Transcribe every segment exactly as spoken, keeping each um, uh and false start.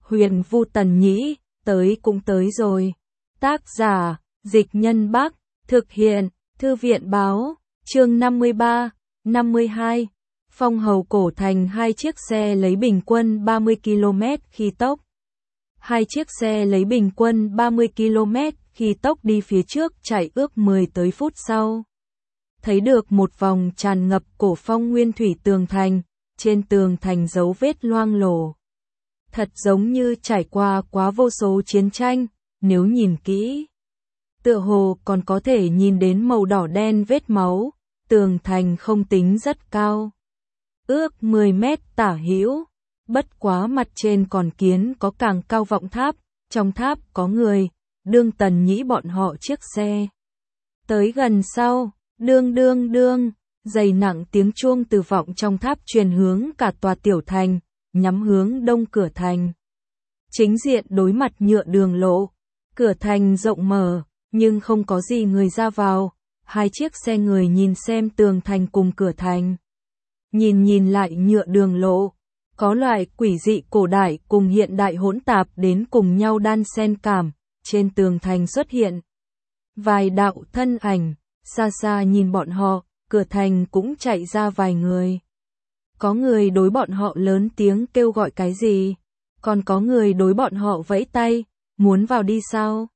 Huyền Vu Tần Nhĩ, tới cũng tới rồi. Tác giả, Dịch Nhân Bắc, thực hiện, Thư viện Báo, chương năm mươi ba, năm mươi hai. Phong hầu cổ thành hai chiếc xe lấy bình quân ba mươi ki lô mét khi tốc. Hai chiếc xe lấy bình quân ba mươi ki lô mét khi tốc đi phía trước chạy ước mười tới phút sau. Thấy được một vòng tràn ngập cổ phong nguyên thủy tường thành, trên tường thành dấu vết loang lổ. Thật giống như trải qua quá vô số chiến tranh, nếu nhìn kỹ. Tựa hồ còn có thể nhìn đến màu đỏ đen vết máu, tường thành không tính rất cao. Ước mười mét tả hữu, bất quá mặt trên còn kiến có càng cao vọng tháp, trong tháp có người, đương Tần Nhĩ bọn họ chiếc xe. Tới gần sau, đương đương đương, dày nặng tiếng chuông từ vọng trong tháp truyền hướng cả tòa tiểu thành, nhắm hướng đông cửa thành. Chính diện đối mặt nhựa đường lộ, cửa thành rộng mở, nhưng không có gì người ra vào, hai chiếc xe người nhìn xem tường thành cùng cửa thành. Nhìn nhìn lại nhựa đường lộ, có loại quỷ dị cổ đại cùng hiện đại hỗn tạp đến cùng nhau đan xen cảm, trên tường thành xuất hiện vài đạo thân ảnh, xa xa nhìn bọn họ, cửa thành cũng chạy ra vài người. Có người đối bọn họ lớn tiếng kêu gọi cái gì, còn có người đối bọn họ vẫy tay, muốn vào đi sao?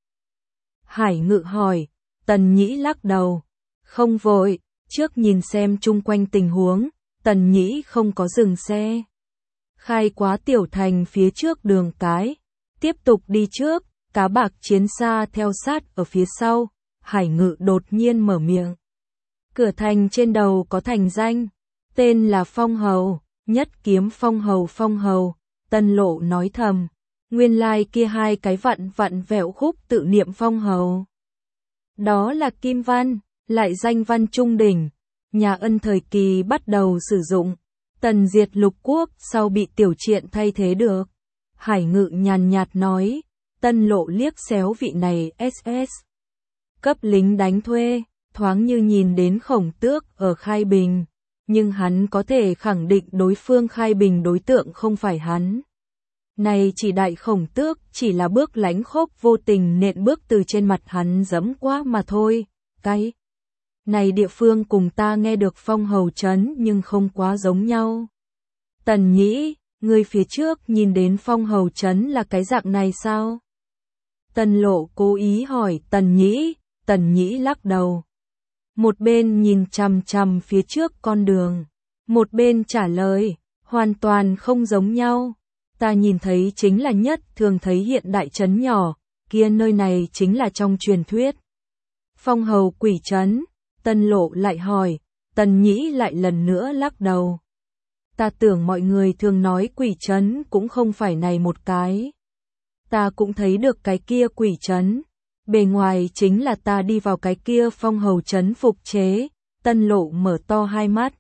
Hải Ngự hỏi, Tần Nhĩ lắc đầu, không vội, trước nhìn xem chung quanh tình huống. Tần Nhĩ không có dừng xe. Khai quá tiểu thành phía trước đường cái, tiếp tục đi trước, cá bạc chiến xa theo sát ở phía sau. Hải Ngự đột nhiên mở miệng. Cửa thành trên đầu có thành danh, tên là Phong Hầu, nhất kiếm Phong Hầu Phong Hầu. Tân Lộ nói thầm, nguyên lai kia hai cái vặn vặn vẹo khúc tự niệm Phong Hầu. Đó là Kim Văn, lại danh Văn Trung Đỉnh. Nhà Ân thời kỳ bắt đầu sử dụng, tần diệt lục quốc sau bị Tiểu Triện thay thế được. Hải Ngự nhàn nhạt nói, Tân Lộ liếc xéo vị này ét ét. Cấp lính đánh thuê, thoáng như nhìn đến Khổng Tước ở Khai Bình, nhưng hắn có thể khẳng định đối phương Khai Bình đối tượng không phải hắn. Này chỉ đại Khổng Tước chỉ là bước lánh khốc vô tình nện bước từ trên mặt hắn giẫm qua mà thôi, cái này địa phương cùng ta nghe được Phong Hầu trấn nhưng không quá giống nhau. Tần Nhĩ, người phía trước nhìn đến Phong Hầu trấn là cái dạng này sao? Tân Lộ cố ý hỏi Tần Nhĩ, Tần Nhĩ lắc đầu. Một bên nhìn chằm chằm phía trước con đường, một bên trả lời, hoàn toàn không giống nhau. Ta nhìn thấy chính là nhất thường thấy hiện đại trấn nhỏ, kia nơi này chính là trong truyền thuyết. Phong Hầu quỷ trấn. Tân Lộ lại hỏi, Tần Nhĩ lại lần nữa lắc đầu. Ta tưởng mọi người thường nói quỷ trấn cũng không phải này một cái. Ta cũng thấy được cái kia quỷ trấn. Bề ngoài chính là ta đi vào cái kia Phong Hầu trấn phục chế. Tân Lộ mở to hai mắt,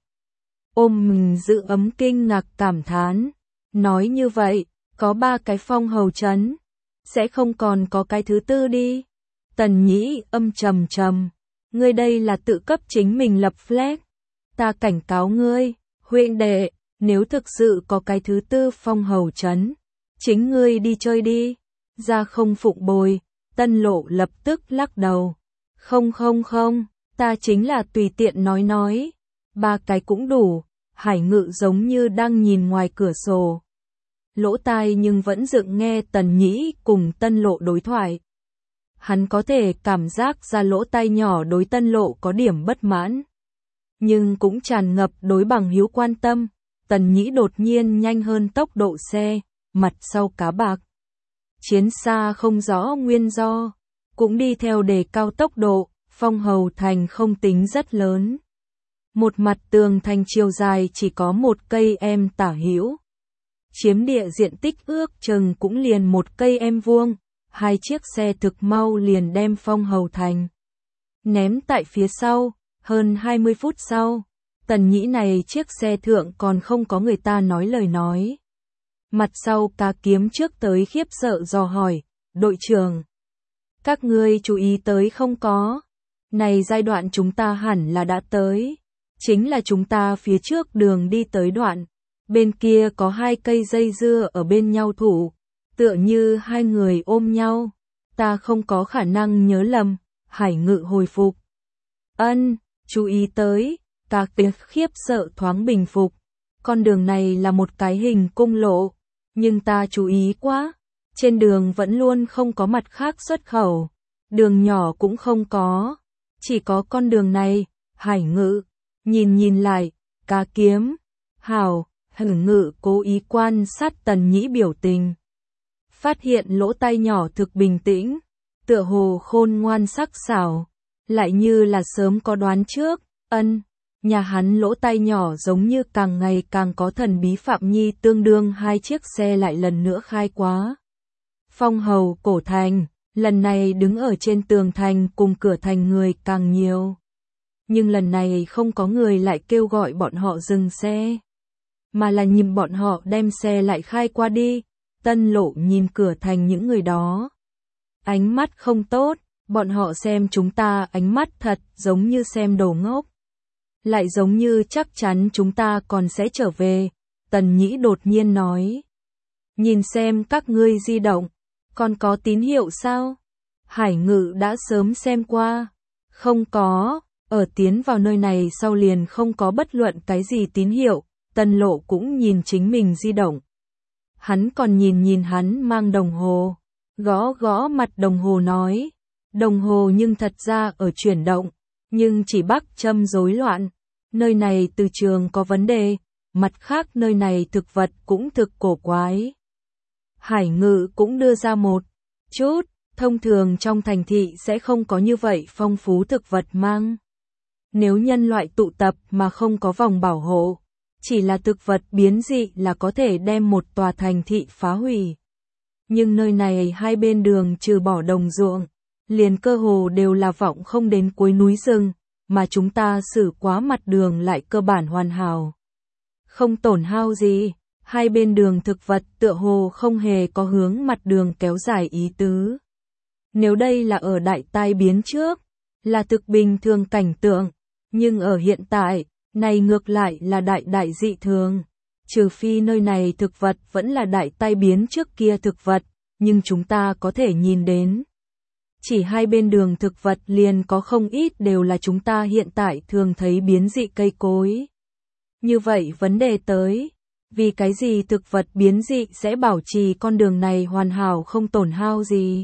ôm mình giữ ấm kinh ngạc cảm thán. Nói như vậy, có ba cái Phong Hầu trấn, sẽ không còn có cái thứ tư đi. Tần Nhĩ âm trầm trầm. Ngươi đây là tự cấp chính mình lập flag. Ta cảnh cáo ngươi, huynh đệ, nếu thực sự có cái thứ tư Phong Hầu trấn, chính ngươi đi chơi đi, ra không phụng bồi. Tân Lộ lập tức lắc đầu. Không không không, ta chính là tùy tiện nói nói. Ba cái cũng đủ. Hải Ngự giống như đang nhìn ngoài cửa sổ, lỗ tai nhưng vẫn dựng nghe Tần Nhĩ cùng Tân Lộ đối thoại. Hắn có thể cảm giác ra lỗ tai nhỏ đối Tân Lộ có điểm bất mãn, nhưng cũng tràn ngập đối bằng hiếu quan tâm. Tần Nhĩ đột nhiên nhanh hơn tốc độ xe, mặt sau cá bạc chiến xa không rõ nguyên do, cũng đi theo đề cao tốc độ. Phong Hầu thành không tính rất lớn, một mặt tường thành chiều dài chỉ có một cây em tả hữu, chiếm địa diện tích ước chừng cũng liền một cây em vuông. Hai chiếc xe thực mau liền đem Phong Hầu thành ném tại phía sau. Hơn hai mươi phút sau, Tần Nhĩ này chiếc xe thượng còn không có người ta nói lời nói. Mặt sau cá kiếm trước tới khiếp sợ dò hỏi, đội trưởng, các ngươi chú ý tới không có? Này giai đoạn chúng ta hẳn là đã tới, chính là chúng ta phía trước đường đi tới đoạn, bên kia có hai cây dây dưa ở bên nhau thủ. tựa như hai người ôm nhau. Ta không có khả năng nhớ lầm, Hải Ngự hồi phục. Ân, chú ý tới, các tiếng khiếp sợ thoáng bình phục. Con đường này là một cái hình cung lộ, nhưng ta chú ý quá, trên đường vẫn luôn không có mặt khác xuất khẩu, đường nhỏ cũng không có, chỉ có con đường này. Hải Ngự nhìn nhìn lại, cá kiếm. Hảo, Hải Ngự cố ý quan sát Tần Nhĩ biểu tình. Phát hiện lỗ tai nhỏ thực bình tĩnh, tựa hồ khôn ngoan sắc sảo, lại như là sớm có đoán trước. Ân, nhà hắn lỗ tai nhỏ giống như càng ngày càng có thần bí. Phạm Nhi tương đương hai chiếc xe lại lần nữa khai quá. Phong hầu cổ thành, lần này đứng ở trên tường thành cùng cửa thành người càng nhiều. Nhưng lần này không có người lại kêu gọi bọn họ dừng xe, mà là nhìn bọn họ đem xe lại khai qua đi. Tân Lộ nhìn cửa thành những người đó. Ánh mắt không tốt, bọn họ xem chúng ta ánh mắt thật giống như xem đồ ngốc. Lại giống như chắc chắn chúng ta còn sẽ trở về. Tần Nhĩ đột nhiên nói. Nhìn xem các ngươi di động, còn có tín hiệu sao? Hải Ngự đã sớm xem qua. Không có, ở tiến vào nơi này sau liền không có bất luận cái gì tín hiệu. Tân Lộ cũng nhìn chính mình di động. Hắn còn nhìn nhìn hắn mang đồng hồ, gõ gõ mặt đồng hồ nói, đồng hồ nhưng thật ra ở chuyển động, nhưng chỉ bắc châm rối loạn, nơi này từ trường có vấn đề, mặt khác nơi này thực vật cũng thực cổ quái. Hải Ngự cũng đưa ra một chút, thông thường trong thành thị sẽ không có như vậy phong phú thực vật mang. Nếu nhân loại tụ tập mà không có vòng bảo hộ, chỉ là thực vật biến dị là có thể đem một tòa thành thị phá hủy. Nhưng nơi này hai bên đường trừ bỏ đồng ruộng, liền cơ hồ đều là vọng không đến cuối núi rừng, mà chúng ta xử quá mặt đường lại cơ bản hoàn hảo. Không tổn hao gì, hai bên đường thực vật tựa hồ không hề có hướng mặt đường kéo dài ý tứ. Nếu đây là ở đại tai biến trước, là thực bình thường cảnh tượng, nhưng ở hiện tại, này ngược lại là đại đại dị thường, trừ phi nơi này thực vật vẫn là đại tai biến trước kia thực vật, nhưng chúng ta có thể nhìn đến. Chỉ hai bên đường thực vật liền có không ít đều là chúng ta hiện tại thường thấy biến dị cây cối. Như vậy vấn đề tới, vì cái gì thực vật biến dị sẽ bảo trì con đường này hoàn hảo không tổn hao gì?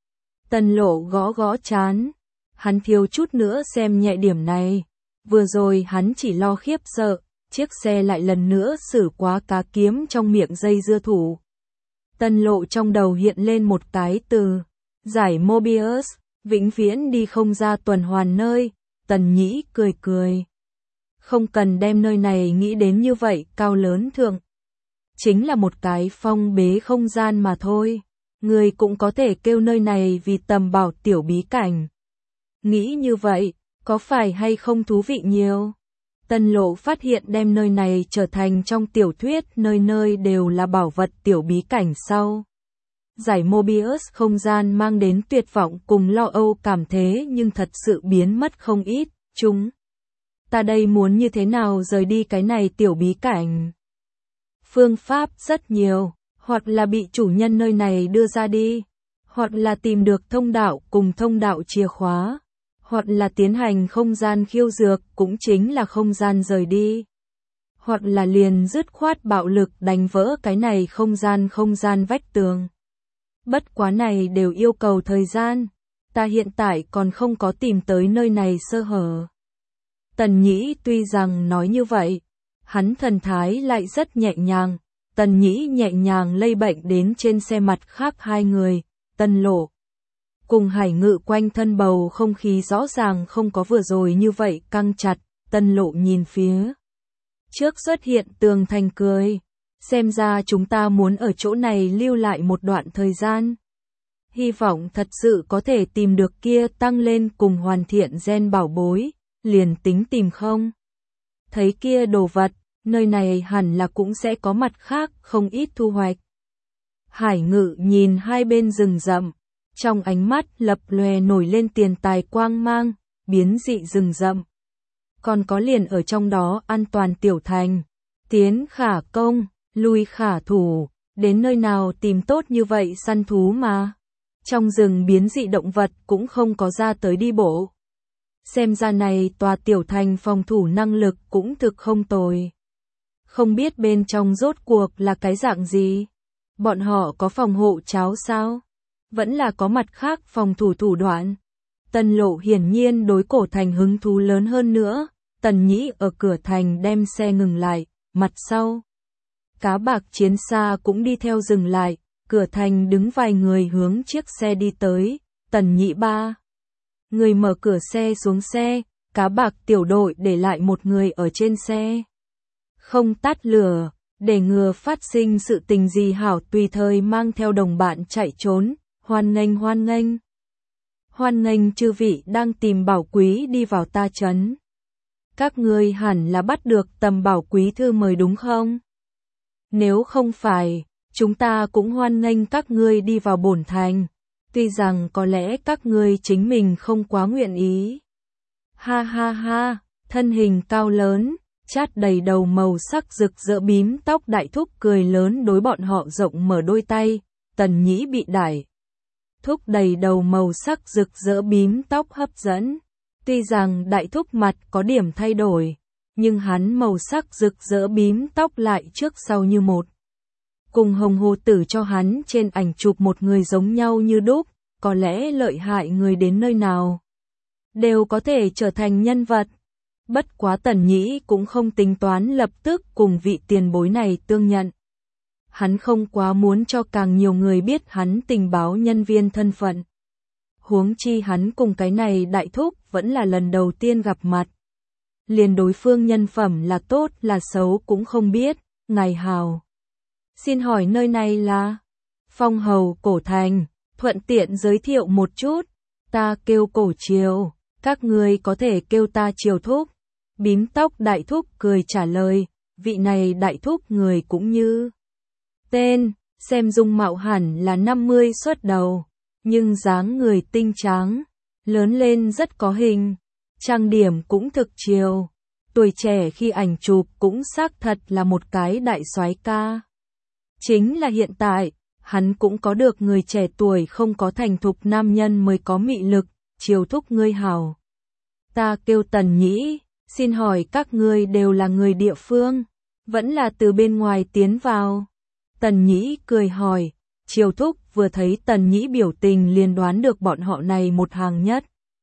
Tần Lộ gõ gõ trán, hắn thiếu chút nữa xem nhẹ điểm này. Vừa rồi hắn chỉ lo khiếp sợ, chiếc xe lại lần nữa xử quá cá kiếm trong miệng dây dưa thủ. Tần Lộ trong đầu hiện lên một cái từ, giải Mobius, vĩnh viễn đi không ra tuần hoàn nơi. Tần Nhĩ cười cười. Không cần đem nơi này nghĩ đến như vậy cao lớn thượng. Chính là một cái phong bế không gian mà thôi. Người cũng có thể kêu nơi này vì tầm bảo tiểu bí cảnh. Nghĩ như vậy, có phải hay không thú vị nhiều? Tần Lộ phát hiện đem nơi này trở thành trong tiểu thuyết nơi nơi đều là bảo vật tiểu bí cảnh sau. Giải Mobius không gian mang đến tuyệt vọng cùng lo âu cảm thế nhưng thật sự biến mất không ít. Chúng ta đây muốn như thế nào rời đi cái này tiểu bí cảnh? Phương pháp rất nhiều, hoặc là bị chủ nhân nơi này đưa ra đi, hoặc là tìm được thông đạo cùng thông đạo chìa khóa, hoặc là tiến hành không gian khiêu dược cũng chính là không gian rời đi, hoặc là liền dứt khoát bạo lực đánh vỡ cái này không gian không gian vách tường. Bất quá này đều yêu cầu thời gian, ta hiện tại còn không có tìm tới nơi này sơ hở. Tần Nhĩ tuy rằng nói như vậy, hắn thần thái lại rất nhẹ nhàng. Tần Nhĩ nhẹ nhàng lây bệnh đến trên xe mặt khác hai người, Tần Lộ cùng Hải Ngự quanh thân bầu không khí rõ ràng không có vừa rồi như vậy căng chặt. Tần Lộ nhìn phía trước xuất hiện tường thành cười, xem ra chúng ta muốn ở chỗ này lưu lại một đoạn thời gian. Hy vọng thật sự có thể tìm được kia tăng lên cùng hoàn thiện gen bảo bối, liền tính tìm không thấy kia đồ vật, nơi này hẳn là cũng sẽ có mặt khác không ít thu hoạch. Hải Ngự nhìn hai bên rừng rậm, trong ánh mắt lập lòe nổi lên tiền tài quang mang, biến dị rừng rậm. Còn có liền ở trong đó an toàn tiểu thành, tiến khả công, lui khả thủ, Đến nơi nào tìm tốt như vậy săn thú mà. Trong rừng biến dị động vật cũng không có ra tới đi bộ. Xem ra này tòa tiểu thành phòng thủ năng lực cũng thực không tồi. Không biết bên trong rốt cuộc là cái dạng gì? Bọn họ có phòng hộ cháo sao? Vẫn là có mặt khác phòng thủ thủ đoạn? Tần Lộ hiển nhiên đối cổ thành hứng thú lớn hơn nữa. Tần Nhĩ ở cửa thành đem xe ngừng lại, mặt sau. Cá bạc chiến xa cũng đi theo dừng lại, cửa thành đứng vài người hướng chiếc xe đi tới, Tần Nhĩ ba. Người mở cửa xe xuống xe, cá bạc tiểu đội để lại một người ở trên xe. Không tắt lửa, để ngừa phát sinh sự tình gì hảo tùy thời mang theo đồng bạn chạy trốn, hoan nghênh hoan nghênh. Hoan nghênh chư vị đang tìm bảo quý đi vào ta trấn. Các ngươi hẳn là bắt được tầm bảo quý thư mời đúng không? Nếu không phải, chúng ta cũng hoan nghênh các ngươi đi vào bổn thành, tuy rằng có lẽ các ngươi chính mình không quá nguyện ý. Ha ha ha, thân hình cao lớn, chát đầy đầu màu sắc rực rỡ bím tóc đại thúc cười lớn đối bọn họ rộng mở đôi tay, Tần Nhĩ bị đại thúc đầy đầu màu sắc rực rỡ bím tóc hấp dẫn. Tuy rằng đại thúc mặt có điểm thay đổi, nhưng hắn màu sắc rực rỡ bím tóc lại trước sau như một. Cùng hồng hồ tử cho hắn trên ảnh chụp một người giống nhau như đúc, có lẽ lợi hại người đến nơi nào đều có thể trở thành nhân vật. Bất quá Tần Nhĩ cũng không tính toán lập tức cùng vị tiền bối này tương nhận. Hắn không quá muốn cho càng nhiều người biết hắn tình báo nhân viên thân phận. Huống chi hắn cùng cái này đại thúc vẫn là lần đầu tiên gặp mặt. Liền đối phương nhân phẩm là tốt là xấu cũng không biết, ngài hào. Xin hỏi nơi này là Phong Hầu Cổ Thành, thuận tiện giới thiệu một chút, ta kêu Cổ Triều, các ngươi có thể kêu ta Triều thúc. Bím tóc đại thúc cười trả lời, vị này đại thúc người cũng như tên, xem dung mạo hẳn là năm mươi xuất đầu, nhưng dáng người tinh tráng, lớn lên rất có hình, trang điểm cũng thực chiều, tuổi trẻ khi ảnh chụp cũng xác thật là một cái đại soái ca. Chính là hiện tại, hắn cũng có được người trẻ tuổi không có thành thục nam nhân mới có mị lực, Triều thúc ngươi hảo. Ta kêu Tần Nhĩ, xin hỏi các ngươi đều là người địa phương, vẫn là từ bên ngoài tiến vào. Tần Nhĩ cười hỏi, Triều thúc vừa thấy Tần Nhĩ biểu tình liền đoán được bọn họ này một hàng nhất.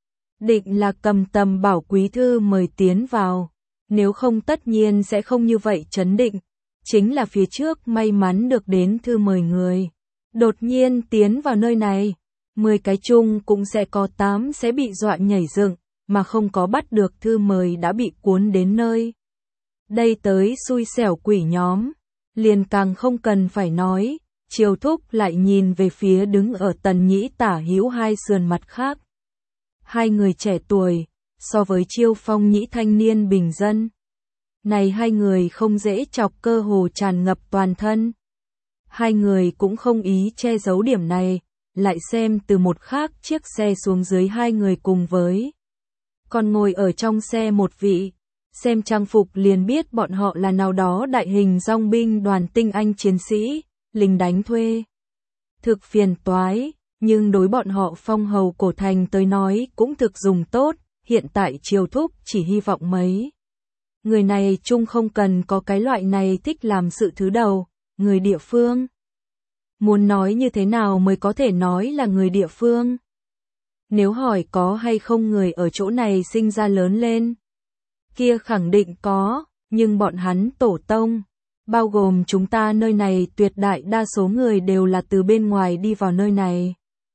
Định là cầm tầm bảo quý thư mời tiến vào, nếu không tất nhiên sẽ không như vậy chấn định. Chính là phía trước may mắn được đến thư mời người. Đột nhiên tiến vào nơi này, mười cái chung cũng sẽ có tám sẽ bị dọa nhảy dựng, mà không có bắt được thư mời đã bị cuốn đến nơi. Đây tới xui xẻo quỷ nhóm, liền càng không cần phải nói, Triều thúc lại nhìn về phía đứng ở Tần Nhĩ tả hữu hai sườn mặt khác. Hai người trẻ tuổi, so với Chiêu Phong Nhĩ thanh niên bình dân. Này hai người không dễ chọc cơ hồ tràn ngập toàn thân. Hai người cũng không ý che giấu điểm này, lại xem từ một khác chiếc xe xuống dưới hai người cùng với. Còn ngồi ở trong xe một vị, xem trang phục liền biết bọn họ là nào đó đại hình dòng binh đoàn tinh anh chiến sĩ, lính đánh thuê. Thực phiền toái, nhưng đối bọn họ Phong Hầu Cổ Thành tới nói cũng thực dùng tốt, hiện tại Triều thúc chỉ hy vọng mấy. Người này chung không cần có cái loại này thích làm sự thứ đầu, người địa phương. Muốn nói như thế nào mới có thể nói là người địa phương? Nếu hỏi có hay không người ở chỗ này sinh ra lớn lên, kia khẳng định có, nhưng bọn hắn tổ tông, bao gồm chúng ta nơi này tuyệt đại đa số người đều là từ bên ngoài đi vào nơi này.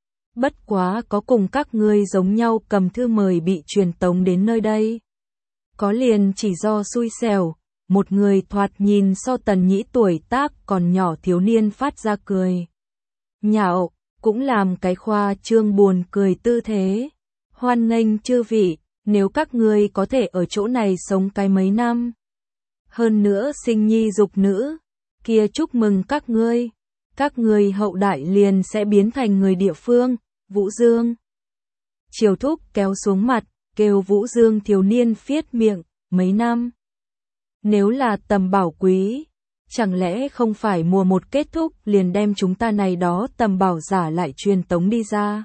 Bất quá có cùng các ngươi giống nhau cầm thư mời bị truyền tống đến nơi đây. Có liền chỉ do xui xẻo, một người thoạt nhìn so Tần Nhĩ tuổi tác còn nhỏ thiếu niên phát ra cười nhạo, cũng làm cái khoa trương buồn cười tư thế. Hoan nghênh chư vị, nếu các ngươi có thể ở chỗ này sống cái mấy năm, hơn nữa sinh nhi dục nữ, kia chúc mừng các ngươi, các ngươi hậu đại liền sẽ biến thành người địa phương. Vũ Dương. Triều thúc kéo xuống mặt, kêu Vũ Dương thiếu niên phiết miệng, mấy năm. Nếu là tầm bảo quý, Chẳng lẽ không phải mùa một kết thúc liền đem chúng ta này đó tầm bảo giả lại truyền tống đi ra?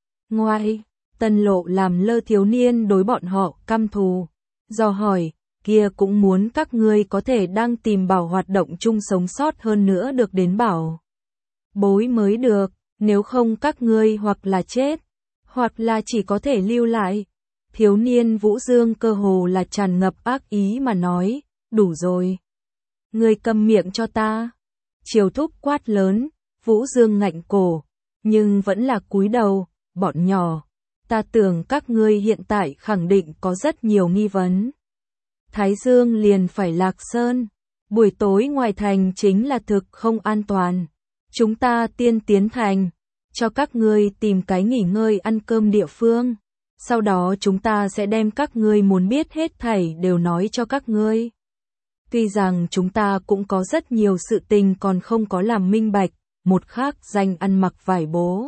Ngoài, Tân Lộ làm lơ thiếu niên đối bọn họ căm thù, dò hỏi, kia cũng muốn các ngươi có thể đang tìm bảo hoạt động chung sống sót hơn nữa được đến bảo bối mới được, nếu không các ngươi hoặc là chết, hoặc là chỉ có thể lưu lại. Thiếu niên Vũ Dương cơ hồ là tràn ngập ác ý mà nói, đủ rồi. Ngươi câm miệng cho ta. Triều Thúc quát lớn, Vũ Dương ngạnh cổ, nhưng vẫn là cúi đầu, bọn nhỏ. Ta tưởng các ngươi hiện tại khẳng định có rất nhiều nghi vấn. Thái Dương liền phải lạc sơn, buổi tối ngoài thành chính là thực không an toàn. Chúng ta tiên tiến thành, cho các ngươi tìm cái nghỉ ngơi ăn cơm địa phương. Sau đó chúng ta sẽ đem các ngươi muốn biết hết thảy đều nói cho các ngươi. Tuy rằng chúng ta cũng có rất nhiều sự tình còn không có làm minh bạch, một khác danh ăn mặc vải bố.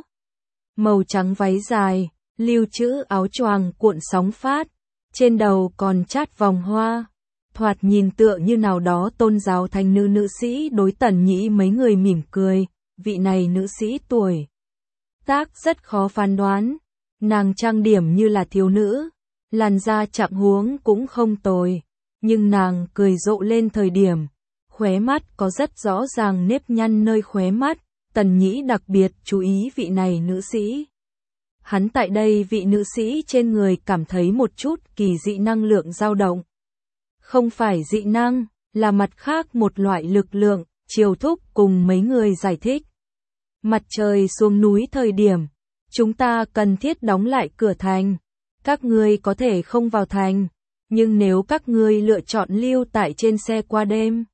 Màu trắng váy dài, lưu trữ áo choàng cuộn sóng phát, trên đầu còn chát vòng hoa. Thoạt nhìn tựa như nào đó tôn giáo thanh nữ nữ sĩ đối Tần Nhĩ mấy người mỉm cười, vị này nữ sĩ tuổi tác rất khó phán đoán. Nàng trang điểm như là thiếu nữ, làn da chạm huống cũng không tồi, nhưng nàng cười rộ lên thời điểm, khóe mắt có rất rõ ràng nếp nhăn nơi khóe mắt, Tần Nhĩ đặc biệt chú ý vị này nữ sĩ. Hắn tại đây vị nữ sĩ trên người cảm thấy một chút kỳ dị năng lượng dao động. Không phải dị năng, là mặt khác một loại lực lượng, Triều Thúc cùng mấy người giải thích. Mặt trời xuống núi thời điểm, chúng ta cần thiết đóng lại cửa thành. Các ngươi có thể không vào thành, nhưng nếu các ngươi lựa chọn lưu tại trên xe qua đêm,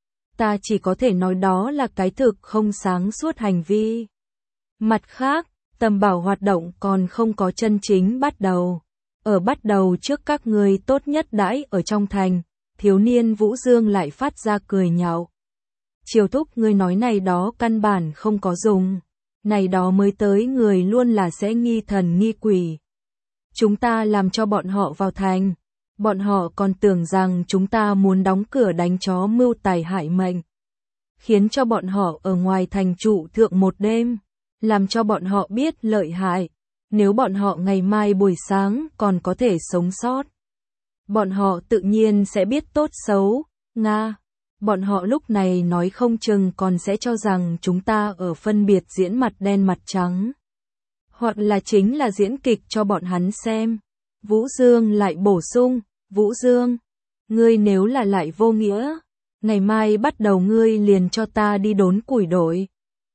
ta chỉ có thể nói đó là cái thực không sáng suốt hành vi. Mặt khác, tầm bảo hoạt động còn không có chân chính bắt đầu. Ở bắt đầu trước các ngươi tốt nhất đãi ở trong thành. Thiếu niên Vũ Dương lại phát ra cười nhạo. Triều Thúc, ngươi nói này đó căn bản không có dùng. Này đó mới tới người luôn là sẽ nghi thần nghi quỷ. Chúng ta làm cho bọn họ vào thành. Bọn họ còn tưởng rằng chúng ta muốn đóng cửa đánh chó mưu tài hại mệnh. Khiến cho bọn họ ở ngoài thành trụ thượng một đêm. Làm cho bọn họ biết lợi hại. Nếu bọn họ ngày mai buổi sáng còn có thể sống sót, bọn họ tự nhiên sẽ biết tốt xấu. Nga, bọn họ lúc này nói không chừng còn sẽ cho rằng chúng ta ở phân biệt diễn mặt đen mặt trắng. Hoặc là chính là diễn kịch cho bọn hắn xem. Vũ Dương lại bổ sung, Vũ Dương, ngươi nếu là lại vô nghĩa, ngày mai bắt đầu ngươi liền cho ta đi đốn củi đổi.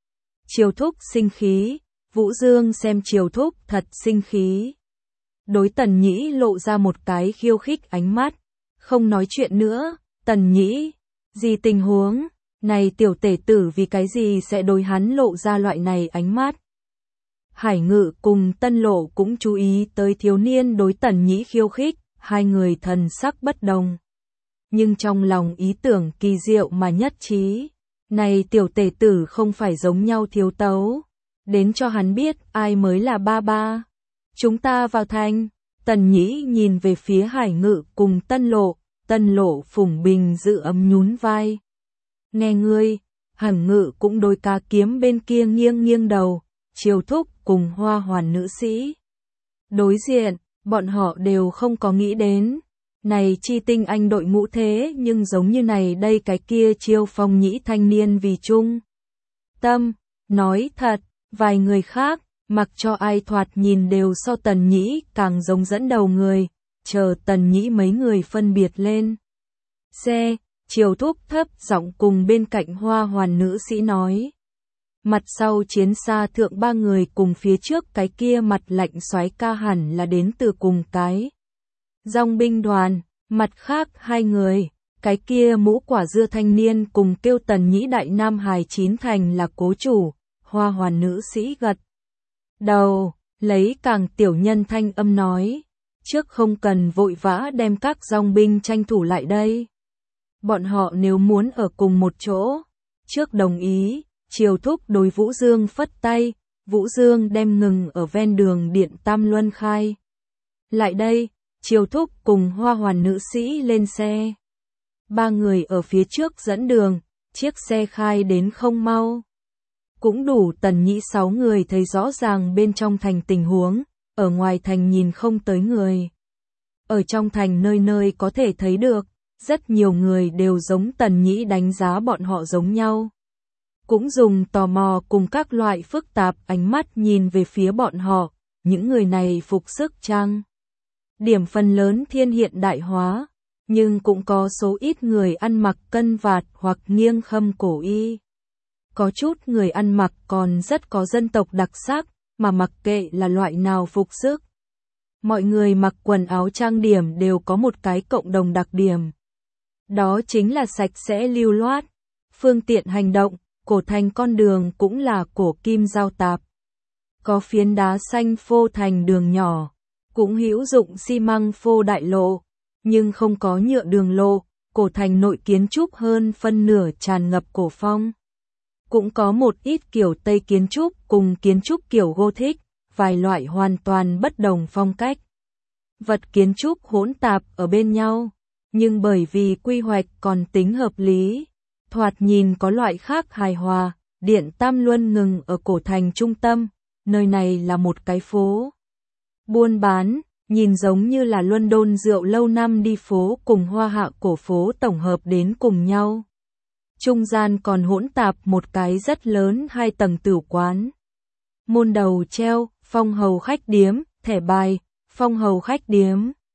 Triều Thúc sinh khí, Vũ Dương xem Triều Thúc thật sinh khí. Đối Tần Nhĩ lộ ra một cái khiêu khích ánh mắt, không nói chuyện nữa. Tần Nhĩ, gì tình huống, này tiểu tể tử vì cái gì sẽ đối hắn lộ ra loại này ánh mắt. Hải Ngự cùng Tân Lộ cũng chú ý tới thiếu niên đối Tần Nhĩ khiêu khích, hai người thần sắc bất đồng. Nhưng trong lòng ý tưởng kỳ diệu mà nhất trí, này tiểu tể tử không phải giống nhau thiếu tấu, đến cho hắn biết ai mới là ba ba. Chúng ta vào thành. Tần Nhĩ nhìn về phía Hải Ngự cùng Tân Lộ, Tân Lộ phủng bình giữ ấm nhún vai. Nghe ngươi, Hải Ngự cũng đôi ca kiếm bên kia nghiêng nghiêng đầu, Triều Thúc cùng Hoa Hoàn nữ sĩ. Đối diện, bọn họ đều không có nghĩ đến. Này chi tinh anh đội ngũ thế nhưng giống như này đây cái kia Chiêu Phong Nhĩ thanh niên vì chung tâm, nói thật, vài người khác, mặc cho ai thoạt nhìn đều so Tần Nhĩ càng giống dẫn đầu người, chờ Tần Nhĩ mấy người phân biệt lên. Xe, Triều Thúc thấp giọng cùng bên cạnh Hoa Hoàn nữ sĩ nói. Mặt sau chiến xa thượng ba người cùng phía trước cái kia mặt lạnh soái ca hẳn là đến từ cùng cái dòng binh đoàn, mặt khác hai người, cái kia mũ quả dưa thanh niên cùng kêu Tần Nhĩ đại nam hài chín thành là cố chủ. Hoa Hoàn nữ sĩ gật đầu, lấy càng tiểu nhân thanh âm nói, trước không cần vội vã đem các dòng binh tranh thủ lại đây. Bọn họ nếu muốn ở cùng một chỗ, trước đồng ý. Triều Thúc đối Vũ Dương phất tay, Vũ Dương đem ngừng ở ven đường điện Tam Luân khai. Lại đây, Triều Thúc cùng Hoa Hoàn nữ sĩ lên xe. Ba người ở phía trước dẫn đường, chiếc xe khai đến không mau. Cũng đủ Tần Nhĩ sáu người thấy rõ ràng bên trong thành tình huống, ở ngoài thành nhìn không tới người. Ở trong thành nơi nơi có thể thấy được, rất nhiều người đều giống Tần Nhĩ đánh giá bọn họ giống nhau. Cũng dùng tò mò cùng các loại phức tạp ánh mắt nhìn về phía bọn họ, những người này phục sức trang điểm phần lớn thiên hiện đại hóa, nhưng cũng có số ít người ăn mặc cân vạt hoặc nghiêng khâm cổ y. Có chút người ăn mặc còn rất có dân tộc đặc sắc, mà mặc kệ là loại nào phục sức. Mọi người mặc quần áo trang điểm đều có một cái cộng đồng đặc điểm. Đó chính là sạch sẽ lưu loát, phương tiện hành động, cổ thành con đường cũng là cổ kim giao tạp. Có phiến đá xanh phô thành đường nhỏ, cũng hữu dụng xi măng phô đại lộ, nhưng không có nhựa đường lộ, cổ thành nội kiến trúc hơn phân nửa tràn ngập cổ phong. Cũng có một ít kiểu Tây kiến trúc cùng kiến trúc kiểu Gothic, vài loại hoàn toàn bất đồng phong cách. Vật kiến trúc hỗn tạp ở bên nhau, nhưng bởi vì quy hoạch còn tính hợp lý, thoạt nhìn có loại khác hài hòa. Điện Tam Luân ngừng ở cổ thành trung tâm, nơi này là một cái phố buôn bán, nhìn giống như là London rượu lâu năm đi phố cùng hoa hạ cổ phố tổng hợp đến cùng nhau. Trung gian còn hỗn tạp một cái rất lớn hai tầng tử quán. Môn đầu treo, phong hầu khách điếm, thẻ bài, phong hầu khách điếm.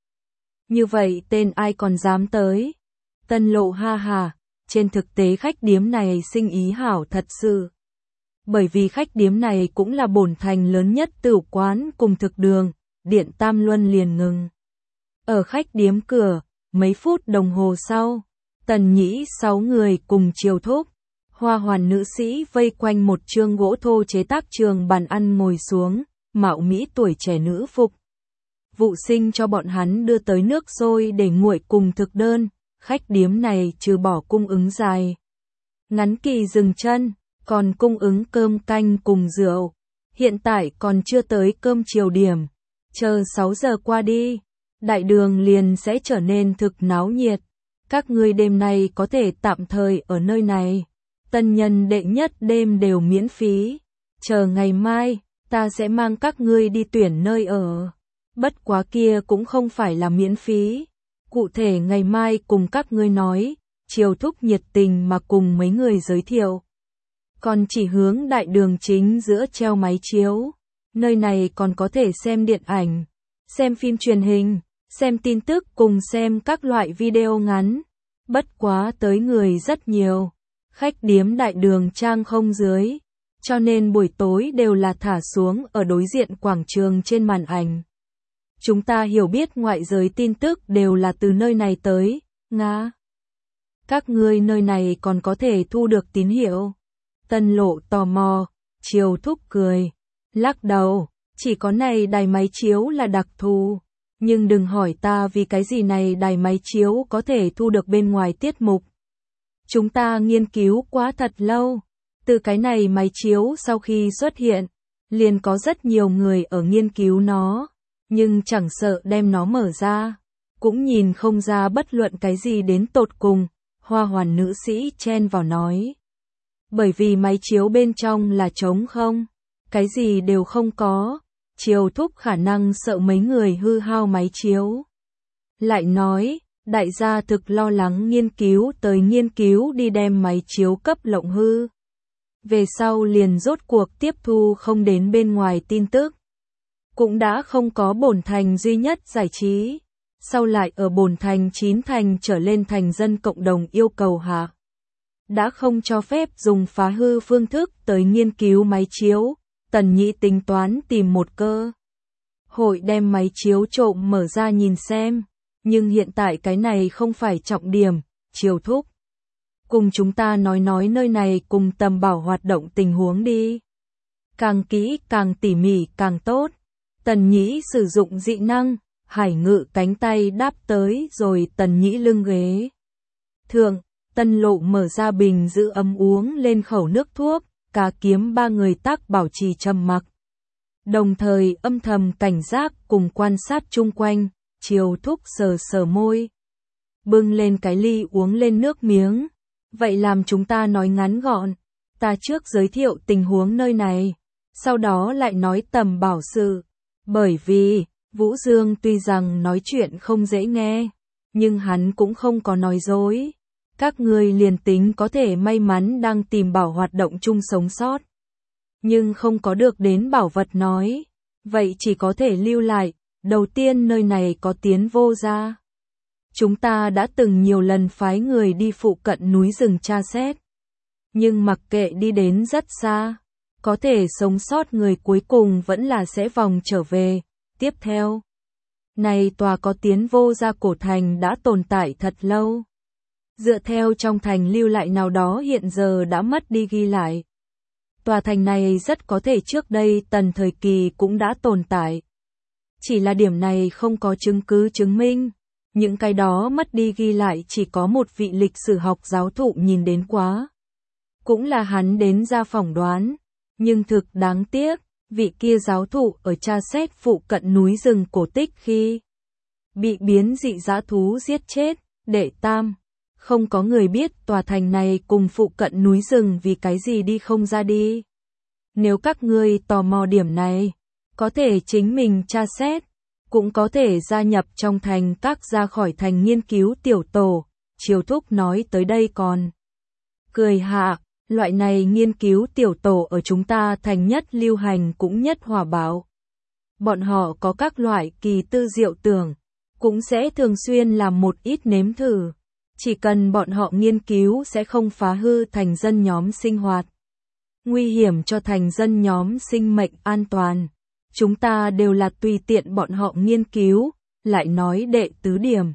Như vậy tên ai còn dám tới? Tân Lộ ha hà, trên thực tế khách điếm này sinh ý hảo thật sự. Bởi vì khách điếm này cũng là bổn thành lớn nhất tử quán cùng thực đường, Điện Tam Luân liền ngừng. Ở khách điếm cửa, mấy phút đồng hồ sau, Tần Nhĩ sáu người cùng Triều Thúc, Hoa Hoàn nữ sĩ vây quanh một chương gỗ thô chế tác trường bàn ăn ngồi xuống, mạo mỹ tuổi trẻ nữ phục. Vụ sinh cho bọn hắn đưa tới nước sôi để nguội cùng thực đơn, khách điếm này trừ bỏ cung ứng dài ngắn kỳ dừng chân, còn cung ứng cơm canh cùng rượu. Hiện tại còn chưa tới cơm chiều điểm, chờ sáu giờ qua đi, đại đường liền sẽ trở nên thực náo nhiệt. Các ngươi đêm nay có thể tạm thời ở nơi này, tân nhân đệ nhất đêm đều miễn phí. Chờ ngày mai, ta sẽ mang các ngươi đi tuyển nơi ở. Bất quá kia cũng không phải là miễn phí. Cụ thể ngày mai cùng các ngươi nói, Triều Thúc nhiệt tình mà cùng mấy người giới thiệu. Còn chỉ hướng đại đường chính giữa treo máy chiếu, nơi này còn có thể xem điện ảnh, xem phim truyền hình, xem tin tức cùng xem các loại video ngắn. Bất quá tới người rất nhiều, khách điếm đại đường trang không dưới, cho nên buổi tối đều là thả xuống ở đối diện quảng trường trên màn ảnh. Chúng ta hiểu biết ngoại giới tin tức đều là từ nơi này tới, Nga. Các ngươi nơi này còn có thể thu được tín hiệu. Tân Lộ tò mò, Triều Thúc cười, lắc đầu, chỉ có này đài máy chiếu là đặc thù. Nhưng đừng hỏi ta vì cái gì này đài máy chiếu có thể thu được bên ngoài tiết mục. Chúng ta nghiên cứu quá thật lâu. Từ cái này máy chiếu sau khi xuất hiện, liền có rất nhiều người ở nghiên cứu nó, nhưng chẳng sợ đem nó mở ra, cũng nhìn không ra bất luận cái gì đến tột cùng. Hoa Hoàn nữ sĩ chen vào nói. Bởi vì máy chiếu bên trong là trống không, cái gì đều không có. Triều Thúc khả năng sợ mấy người hư hao máy chiếu. Lại nói, đại gia thực lo lắng nghiên cứu tới nghiên cứu đi đem máy chiếu cấp lộng hư. Về sau liền rốt cuộc tiếp thu không đến bên ngoài tin tức. Cũng đã không có bổn thành duy nhất giải trí. Sau lại ở bổn thành chín thành trở lên thành dân cộng đồng yêu cầu hạ. Đã không cho phép dùng phá hư phương thức tới nghiên cứu máy chiếu. Tần Nhĩ tính toán tìm một cơ hội đem máy chiếu trộm mở ra nhìn xem, nhưng hiện tại cái này không phải trọng điểm. Triều Thúc, cùng chúng ta nói nói nơi này cùng tầm bảo hoạt động tình huống đi. Càng kỹ càng tỉ mỉ càng tốt. Tần Nhĩ sử dụng dị năng, hải ngự cánh tay đáp tới rồi Tần Nhĩ lưng ghế. Thượng, Tân Lộ mở ra bình giữ ấm uống lên khẩu nước thuốc. Cá Kiếm ba người tác bảo trì trầm mặc, đồng thời âm thầm cảnh giác cùng quan sát chung quanh. Triều Thúc sờ sờ môi, bưng lên cái ly uống lên nước miếng, Vậy làm chúng ta nói ngắn gọn. Ta trước giới thiệu tình huống nơi này, sau đó lại nói tầm bảo sự. Bởi vì, Vũ Dương tuy rằng nói chuyện không dễ nghe, nhưng hắn cũng không có nói dối. Các ngươi liền tính có thể may mắn đang tìm bảo hoạt động chung sống sót, nhưng không có được đến bảo vật nói, vậy chỉ có thể lưu lại. Đầu tiên nơi này có tiến vô gia. Chúng ta đã từng nhiều lần phái người đi phụ cận núi rừng tra xét, nhưng mặc kệ đi đến rất xa, có thể sống sót người cuối cùng vẫn là sẽ vòng trở về. Tiếp theo, này tòa có tiến vô gia cổ thành đã tồn tại thật lâu. Dựa theo trong thành lưu lại nào đó hiện giờ đã mất đi ghi lại. Tòa thành này rất có thể trước đây tần thời kỳ cũng đã tồn tại. Chỉ là điểm này không có chứng cứ chứng minh. Những cái đó mất đi ghi lại chỉ có một vị lịch sử học giáo thụ nhìn đến quá. Cũng là hắn đến ra phỏng đoán. Nhưng thực đáng tiếc, vị kia giáo thụ ở tra xét phụ cận núi rừng cổ tích khi bị biến dị dã thú giết chết. Đệ tam, không có người biết tòa thành này cùng phụ cận núi rừng vì cái gì đi không ra đi. Nếu các ngươi tò mò điểm này, có thể chính mình tra xét, cũng có thể gia nhập trong thành các ra khỏi thành nghiên cứu tiểu tổ. Triều Thúc nói tới đây còn cười hạ, loại này nghiên cứu tiểu tổ ở chúng ta thành nhất lưu hành cũng nhất hòa bạo. Bọn họ có các loại kỳ tư diệu tưởng, cũng sẽ thường xuyên làm một ít nếm thử. Chỉ cần bọn họ nghiên cứu sẽ không phá hư thành dân nhóm sinh hoạt, nguy hiểm cho thành dân nhóm sinh mệnh an toàn. Chúng ta đều là tùy tiện bọn họ nghiên cứu. Lại nói đệ tứ điểm.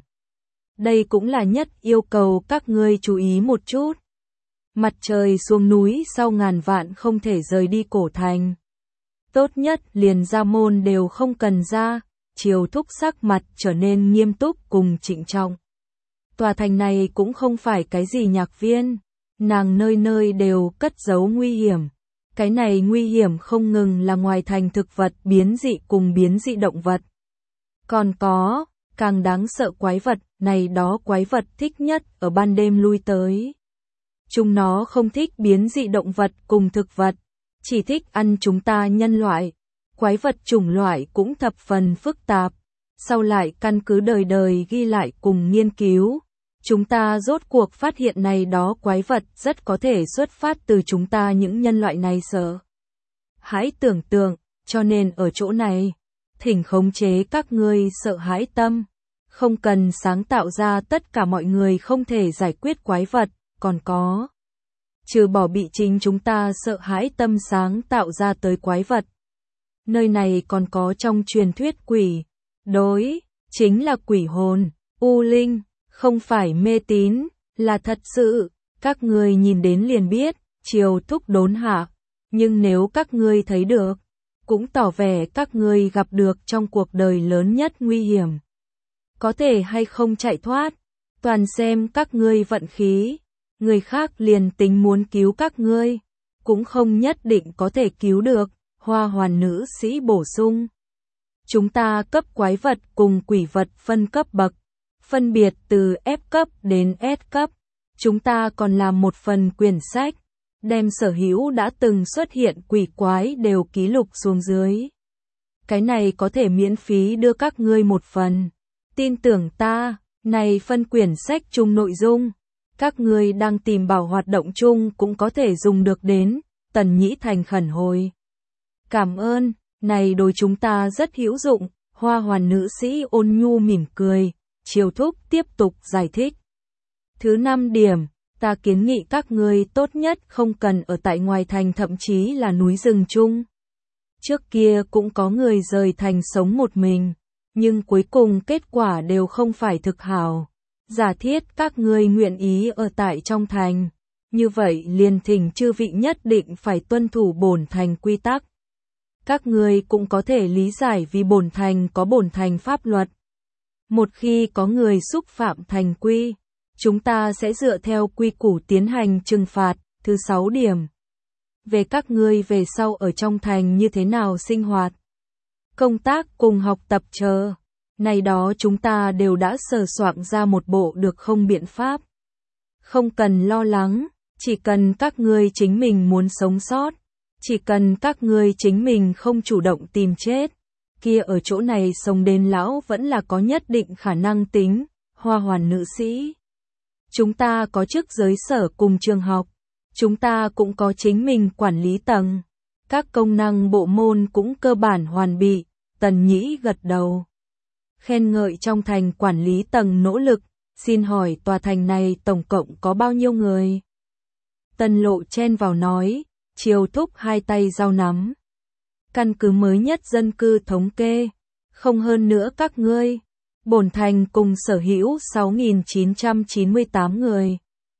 Đây cũng là nhất yêu cầu các ngươi chú ý một chút. Mặt trời xuống núi sau ngàn vạn không thể rời đi cổ thành. Tốt nhất liền ra môn đều không cần ra. Triều Thúc sắc mặt trở nên nghiêm túc cùng trịnh trọng. Tòa thành này cũng không phải cái gì nhạc viên. Nàng nơi nơi đều cất giấu nguy hiểm. Cái này nguy hiểm không ngừng là ngoài thành thực vật biến dị cùng biến dị động vật. Còn có, càng đáng sợ quái vật, này đó quái vật thích nhất ở ban đêm lui tới. Chúng nó không thích biến dị động vật cùng thực vật, chỉ thích ăn chúng ta nhân loại. Quái vật chủng loại cũng thập phần phức tạp, sau lại căn cứ đời đời ghi lại cùng nghiên cứu. Chúng ta rốt cuộc phát hiện này đó quái vật rất có thể xuất phát từ chúng ta những nhân loại này sợ. Hãy tưởng tượng, cho nên ở chỗ này, thỉnh khống chế các ngươi sợ hãi tâm. Không cần sáng tạo ra tất cả mọi người không thể giải quyết quái vật, còn có. Trừ bỏ bị chính chúng ta sợ hãi tâm sáng tạo ra tới quái vật. Nơi này còn có trong truyền thuyết quỷ, đối, chính là quỷ hồn, u linh. Không phải mê tín, là thật sự, các ngươi nhìn đến liền biết. Triều Thúc đốn hạ, nhưng nếu các ngươi thấy được, cũng tỏ vẻ các ngươi gặp được trong cuộc đời lớn nhất nguy hiểm. Có thể hay không chạy thoát, toàn xem các ngươi vận khí. Người khác liền tính muốn cứu các ngươi, cũng không nhất định có thể cứu được. Hoa Hoàn nữ sĩ bổ sung. Chúng ta cấp quái vật cùng quỷ vật phân cấp bậc. Phân biệt từ F cấp đến S cấp. Chúng ta còn làm một phần quyển sách, đem sở hữu đã từng xuất hiện quỷ quái đều ký lục xuống dưới. Cái này có thể miễn phí đưa các ngươi một phần. Tin tưởng ta, này phân quyển sách chung nội dung, các ngươi đang tìm bảo hoạt động chung cũng có thể dùng được đến. Tần Nhĩ thành khẩn hồi. Cảm ơn, này đối chúng ta rất hữu dụng. Hoa Hoàn nữ sĩ ôn nhu mỉm cười. Triều Thúc tiếp tục giải thích. Thứ năm điểm, ta kiến nghị các ngươi tốt nhất không cần ở tại ngoài thành thậm chí là núi rừng chung. Trước kia cũng có người rời thành sống một mình, nhưng cuối cùng kết quả đều không phải thực hảo. Giả thiết các ngươi nguyện ý ở tại trong thành, như vậy liền thỉnh chư vị nhất định phải tuân thủ bổn thành quy tắc. Các ngươi cũng có thể lý giải vì bổn thành có bổn thành pháp luật. Một khi có người xúc phạm thành quy, chúng ta sẽ dựa theo quy củ tiến hành trừng phạt. Thứ sáu điểm. Về các ngươi về sau ở trong thành như thế nào sinh hoạt, công tác cùng học tập chờ. Này đó chúng ta đều đã sờ soạn ra một bộ được không biện pháp. Không cần lo lắng, chỉ cần các ngươi chính mình muốn sống sót, chỉ cần các ngươi chính mình không chủ động tìm chết, kia ở chỗ này sống đến lão vẫn là có nhất định khả năng tính, Hoa Hoàn nữ sĩ. Chúng ta có chức giới sở cùng trường học, chúng ta cũng có chính mình quản lý tầng, các công năng bộ môn cũng cơ bản hoàn bị, Tần Nhĩ gật đầu. Khen ngợi trong thành quản lý tầng nỗ lực, xin hỏi tòa thành này tổng cộng có bao nhiêu người? Tân Lộ chen vào nói, Triều Thúc hai tay giao nắm. Căn cứ mới nhất dân cư thống kê, không hơn nữa các ngươi. Bổn thành cùng sở hữu sáu nghìn chín trăm chín mươi tám người.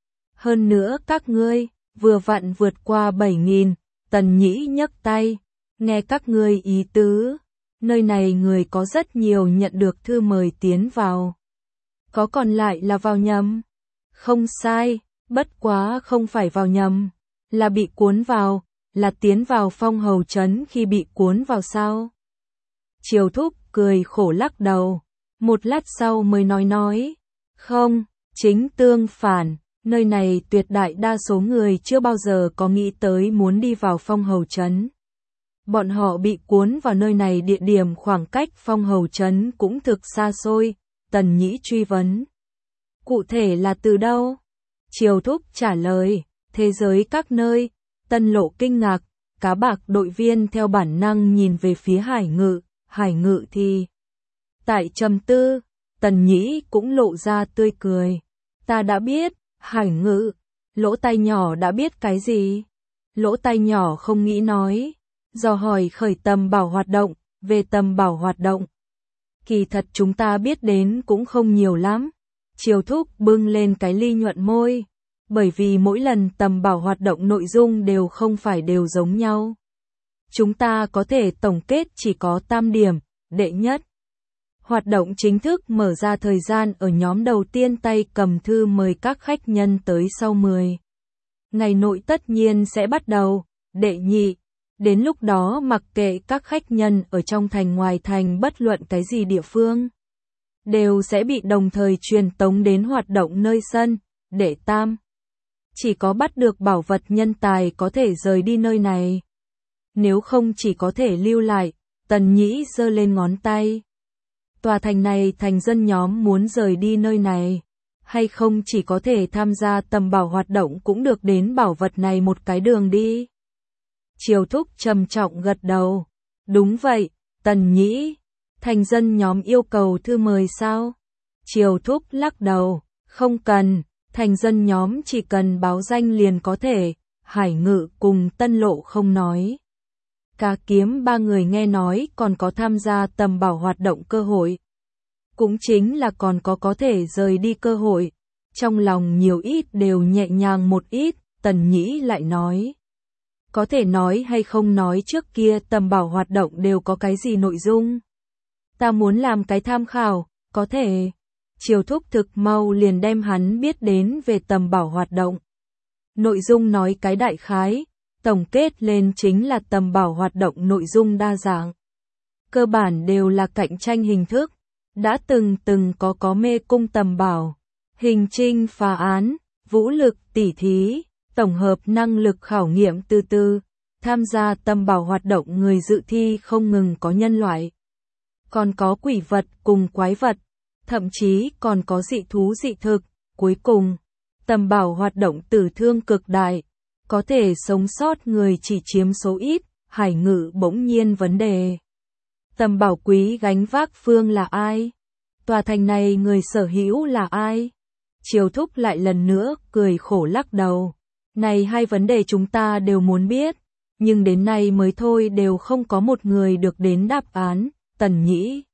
Hơn nữa các ngươi, vừa vặn vượt qua bảy nghìn, Tần Nhĩ nhấc tay, nghe các ngươi ý tứ. Nơi này người có rất nhiều nhận được thư mời tiến vào. Có còn lại là vào nhầm. Không sai, bất quá không phải vào nhầm, là bị cuốn vào, là tiến vào Phong Hầu Trấn khi bị cuốn vào sao? Triều Thúc cười khổ lắc đầu, một lát sau mới nói nói, không, chính tương phản, nơi này tuyệt đại đa số người chưa bao giờ có nghĩ tới muốn đi vào Phong Hầu Trấn. Bọn họ bị cuốn vào nơi này địa điểm khoảng cách Phong Hầu Trấn cũng thực xa xôi, Tần Nhĩ truy vấn. Cụ thể là từ đâu? Triều Thúc trả lời, thế giới các nơi. Tân Lộ kinh ngạc, cá bạc đội viên theo bản năng nhìn về phía Hải Ngự, Hải Ngự thì tại trầm tư, Tần Nhĩ cũng lộ ra tươi cười. Ta đã biết, Hải Ngự, lỗ tai nhỏ đã biết cái gì? Lỗ tai nhỏ không nghĩ nói, dò hỏi khởi tầm bảo hoạt động, về tầm bảo hoạt động. Kỳ thật chúng ta biết đến cũng không nhiều lắm. Triều Thúc bưng lên cái ly nhuận môi, bởi vì mỗi lần tầm bảo hoạt động nội dung đều không phải đều giống nhau. Chúng ta có thể tổng kết chỉ có tam điểm, đệ nhất. Hoạt động chính thức mở ra thời gian ở nhóm đầu tiên tay cầm thư mời các khách nhân tới sau mười ngày nội tất nhiên sẽ bắt đầu, đệ nhị. Đến lúc đó mặc kệ các khách nhân ở trong thành ngoài thành bất luận cái gì địa phương, đều sẽ bị đồng thời truyền tống đến hoạt động nơi sân, đệ tam. Chỉ có bắt được bảo vật nhân tài có thể rời đi nơi này. Nếu không chỉ có thể lưu lại, Tần Nhĩ giơ lên ngón tay. Tòa thành này thành dân nhóm muốn rời đi nơi này, hay không chỉ có thể tham gia tầm bảo hoạt động cũng được đến bảo vật này một cái đường đi. Triều Thúc trầm trọng gật đầu. Đúng vậy, Tần Nhĩ. Thành dân nhóm yêu cầu thư mời sao? Triều Thúc lắc đầu. Không cần, thành dân nhóm chỉ cần báo danh liền có thể. Hải Ngự cùng Tân Lộ không nói. Cá Kiếm ba người nghe nói còn có tham gia tầm bảo hoạt động cơ hội. Cũng chính là còn có có thể rời đi cơ hội. Trong lòng nhiều ít đều nhẹ nhàng một ít, Tần Nhĩ lại nói. Có thể nói hay không nói trước kia tầm bảo hoạt động đều có cái gì nội dung? Ta muốn làm cái tham khảo, có thể. Triều Thúc thực mau liền đem hắn biết đến về tầm bảo hoạt động. Nội dung nói cái đại khái, tổng kết lên chính là tầm bảo hoạt động nội dung đa dạng. Cơ bản đều là cạnh tranh hình thức, đã từng từng có có mê cung tầm bảo, hình trinh phá án, vũ lực tỉ thí, tổng hợp năng lực khảo nghiệm từ từ. Tham gia tầm bảo hoạt động người dự thi không ngừng có nhân loại, còn có quỷ vật cùng quái vật, thậm chí còn có dị thú dị thực. Cuối cùng, tầm bảo hoạt động tử thương cực đại, có thể sống sót người chỉ chiếm số ít. Hải Ngự bỗng nhiên vấn đề. Tầm bảo quý gánh vác phương là ai? Tòa thành này người sở hữu là ai? Triều Thúc lại lần nữa cười khổ lắc đầu. Này hai vấn đề chúng ta đều muốn biết, nhưng đến nay mới thôi đều không có một người được đến đáp án. Tần Nhĩ,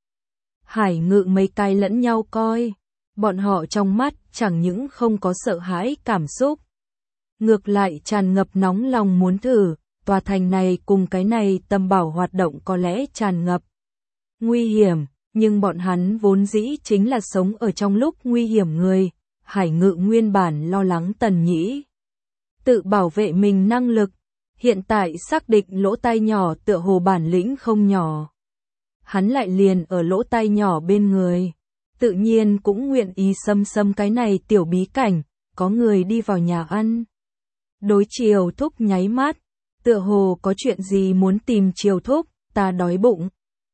Hải Ngự mấy cái lẫn nhau coi, bọn họ trong mắt chẳng những không có sợ hãi cảm xúc, ngược lại tràn ngập nóng lòng muốn thử. Tòa thành này cùng cái này tầm bảo hoạt động có lẽ tràn ngập nguy hiểm, nhưng bọn hắn vốn dĩ chính là sống ở trong lúc nguy hiểm người. Hải Ngự nguyên bản lo lắng Tần Nhĩ tự bảo vệ mình năng lực, hiện tại xác định lỗ tai nhỏ tựa hồ bản lĩnh không nhỏ. Hắn lại liền ở lỗ tai nhỏ bên người, tự nhiên cũng nguyện ý xâm xâm cái này tiểu bí cảnh, có người đi vào nhà ăn. Đối Triều Thúc nháy mắt, tựa hồ có chuyện gì muốn tìm Triều Thúc, ta đói bụng.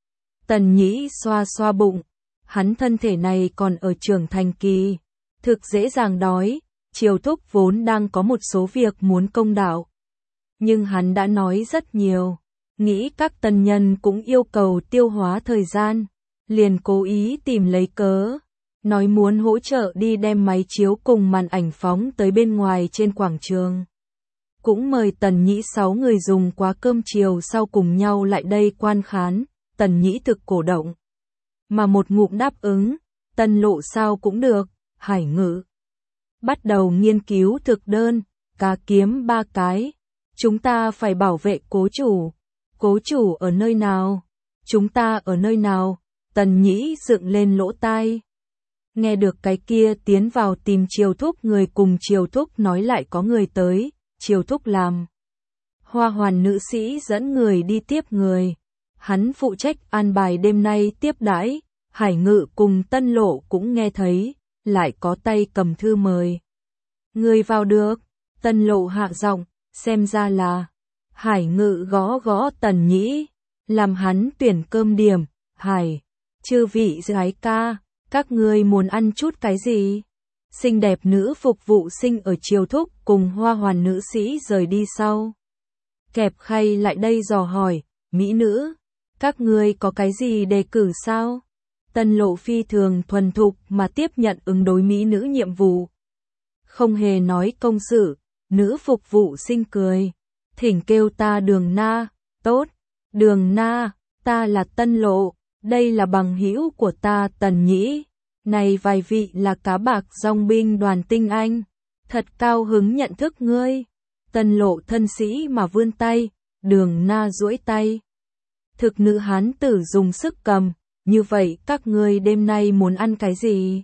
Tần Nhĩ xoa xoa bụng, hắn thân thể này còn ở trưởng thành kỳ, thực dễ dàng đói, Triều Thúc vốn đang có một số việc muốn công đạo. Nhưng hắn đã nói rất nhiều, nghĩ các tân nhân cũng yêu cầu tiêu hóa thời gian, liền cố ý tìm lấy cớ, nói muốn hỗ trợ đi đem máy chiếu cùng màn ảnh phóng tới bên ngoài trên quảng trường. Cũng mời Tần Nhĩ sáu người dùng quá cơm chiều sau cùng nhau lại đây quan khán, Tần Nhĩ thực cổ động. Mà một ngụm đáp ứng, Tân Lộ sao cũng được, Hải Ngự. Bắt đầu nghiên cứu thực đơn, cá kiếm ba cái. Chúng ta phải bảo vệ cố chủ. Cố chủ ở nơi nào? Chúng ta ở nơi nào? Tần Nhĩ dựng lên lỗ tai. Nghe được cái kia tiến vào tìm Triều Thúc người cùng Triều Thúc nói lại có người tới, Triều Thúc làm. Hoa Hoàn nữ sĩ dẫn người đi tiếp người. Hắn phụ trách an bài đêm nay tiếp đãi, Hải Ngự cùng Tân Lộ cũng nghe thấy, lại có tay cầm thư mời. Người vào được, Tân Lộ hạ giọng, xem ra là Hải Ngự gõ gõ Tần Nhĩ, làm hắn tuyển cơm điểm, Hải, chư vị gái ca, các ngươi muốn ăn chút cái gì? Xinh đẹp nữ phục vụ sinh ở Triều Thúc cùng Hoa Hoàn nữ sĩ rời đi sau. Kẹp khay lại đây dò hỏi, mỹ nữ, các ngươi có cái gì đề cử sao? Tân Lộ phi thường thuần thục mà tiếp nhận ứng đối mỹ nữ nhiệm vụ. Không hề nói công sự, nữ phục vụ sinh cười. Thỉnh kêu ta Đường Na, tốt, Đường Na, ta là Tân Lộ, đây là bằng hữu của ta Tần Nhĩ. Này vài vị là cá bạc dòng binh đoàn tinh anh, thật cao hứng nhận thức ngươi. Tân Lộ thân sĩ mà vươn tay, Đường Na duỗi tay. Thực nữ hán tử dùng sức cầm, như vậy các ngươi đêm nay muốn ăn cái gì?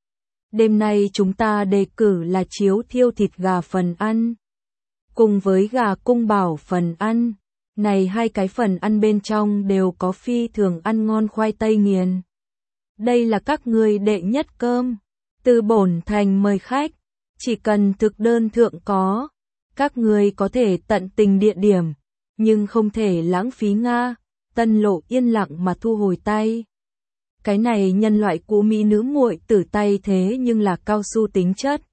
Đêm nay chúng ta đề cử là chiếu thiêu thịt gà phần ăn, cùng với gà cung bảo phần ăn. Này hai cái phần ăn bên trong đều có phi thường ăn ngon khoai tây nghiền. Đây là các ngươi đệ nhất cơm, từ bổn thành mời khách, chỉ cần thực đơn thượng có, các ngươi có thể tận tình địa điểm, nhưng không thể lãng phí nga. Tân Lộ yên lặng mà thu hồi tay. Cái này nhân loại cũ mỹ nữ muội tử tay thế nhưng là cao su tính chất.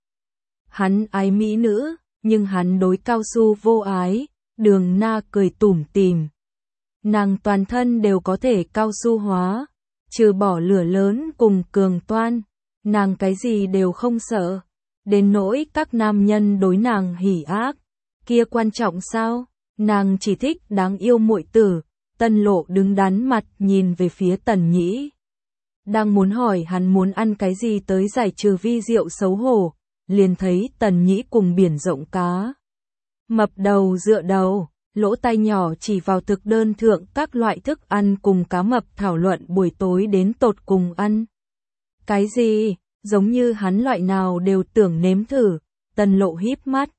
Hắn ái mỹ nữ, nhưng hắn đối cao su vô ái. Đường Na cười tủm tỉm. Nàng toàn thân đều có thể cao su hóa, trừ bỏ lửa lớn cùng cường toan, nàng cái gì đều không sợ. Đến nỗi các nam nhân đối nàng hỉ ác, kia quan trọng sao? Nàng chỉ thích đáng yêu muội tử. Tân Lộ đứng đắn mặt nhìn về phía Tần Nhĩ. Đang muốn hỏi hắn muốn ăn cái gì tới giải trừ vi diệu xấu hổ, liền thấy Tần Nhĩ cùng biển rộng cá. Mập đầu dựa đầu, lỗ tai nhỏ chỉ vào thực đơn thượng các loại thức ăn cùng cá mập thảo luận buổi tối đến tột cùng ăn. Cái gì, giống như hắn loại nào đều tưởng nếm thử, Tân Lộ híp mắt.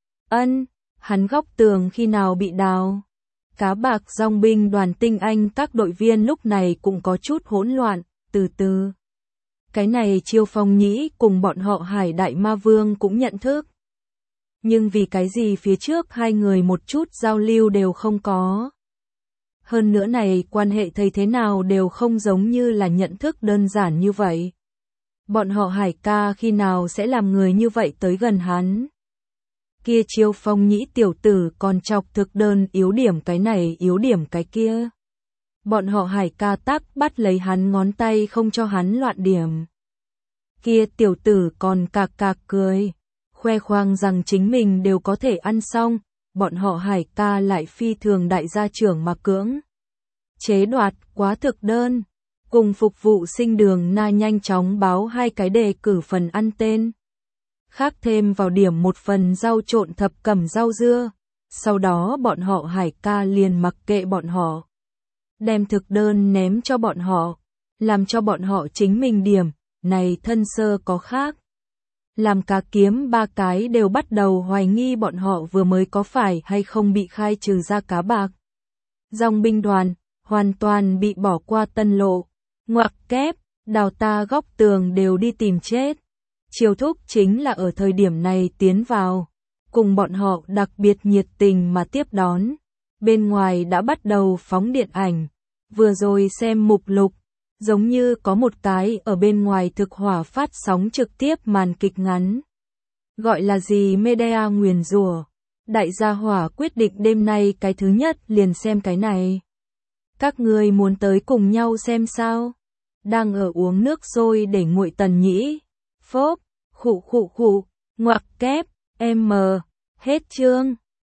Ân, hắn góc tường khi nào bị đào. Cá bạc dòng binh đoàn tinh anh các đội viên lúc này cũng có chút hỗn loạn, từ từ. Cái này Chiêu Phong Nhĩ cùng bọn họ Hải Đại Ma Vương cũng nhận thức. Nhưng vì cái gì phía trước hai người một chút giao lưu đều không có. Hơn nữa này quan hệ thấy thế nào đều không giống như là nhận thức đơn giản như vậy. Bọn họ Hải ca khi nào sẽ làm người như vậy tới gần hắn. Kia Chiêu Phong Nhĩ tiểu tử còn chọc thực đơn yếu điểm cái này yếu điểm cái kia. Bọn họ Hải ca tác bắt lấy hắn ngón tay không cho hắn loạn điểm. Kia tiểu tử còn cạc cạc cười, khoe khoang rằng chính mình đều có thể ăn xong, bọn họ Hải ca lại phi thường đại gia trưởng mà cưỡng. Chế đoạt quá thực đơn, cùng phục vụ sinh Đường Na nhanh chóng báo hai cái đề cử phần ăn tên. Khác thêm vào điểm một phần rau trộn thập cẩm rau dưa, sau đó bọn họ Hải ca liền mặc kệ bọn họ. Đem thực đơn ném cho bọn họ, làm cho bọn họ chính mình điểm, này thân sơ có khác. Làm cá kiếm ba cái đều bắt đầu hoài nghi bọn họ vừa mới có phải hay không bị khai trừ ra cá bạc. Dòng binh đoàn, hoàn toàn bị bỏ qua Tân Lộ, ngoặc kép, đào ta góc tường đều đi tìm chết. Triều Thúc chính là ở thời điểm này tiến vào, cùng bọn họ đặc biệt nhiệt tình mà tiếp đón. Bên ngoài đã bắt đầu phóng điện ảnh, vừa rồi xem mục lục, giống như có một cái ở bên ngoài thực hỏa phát sóng trực tiếp màn kịch ngắn. Gọi là gì Medea nguyền rủa. Đại gia hỏa quyết định đêm nay cái thứ nhất liền xem cái này. Các người muốn tới cùng nhau xem sao? Đang ở uống nước sôi để nguội Tần Nhĩ. Phốp, khụ khụ khụ, ngoặc kép, em mờ, hết chương.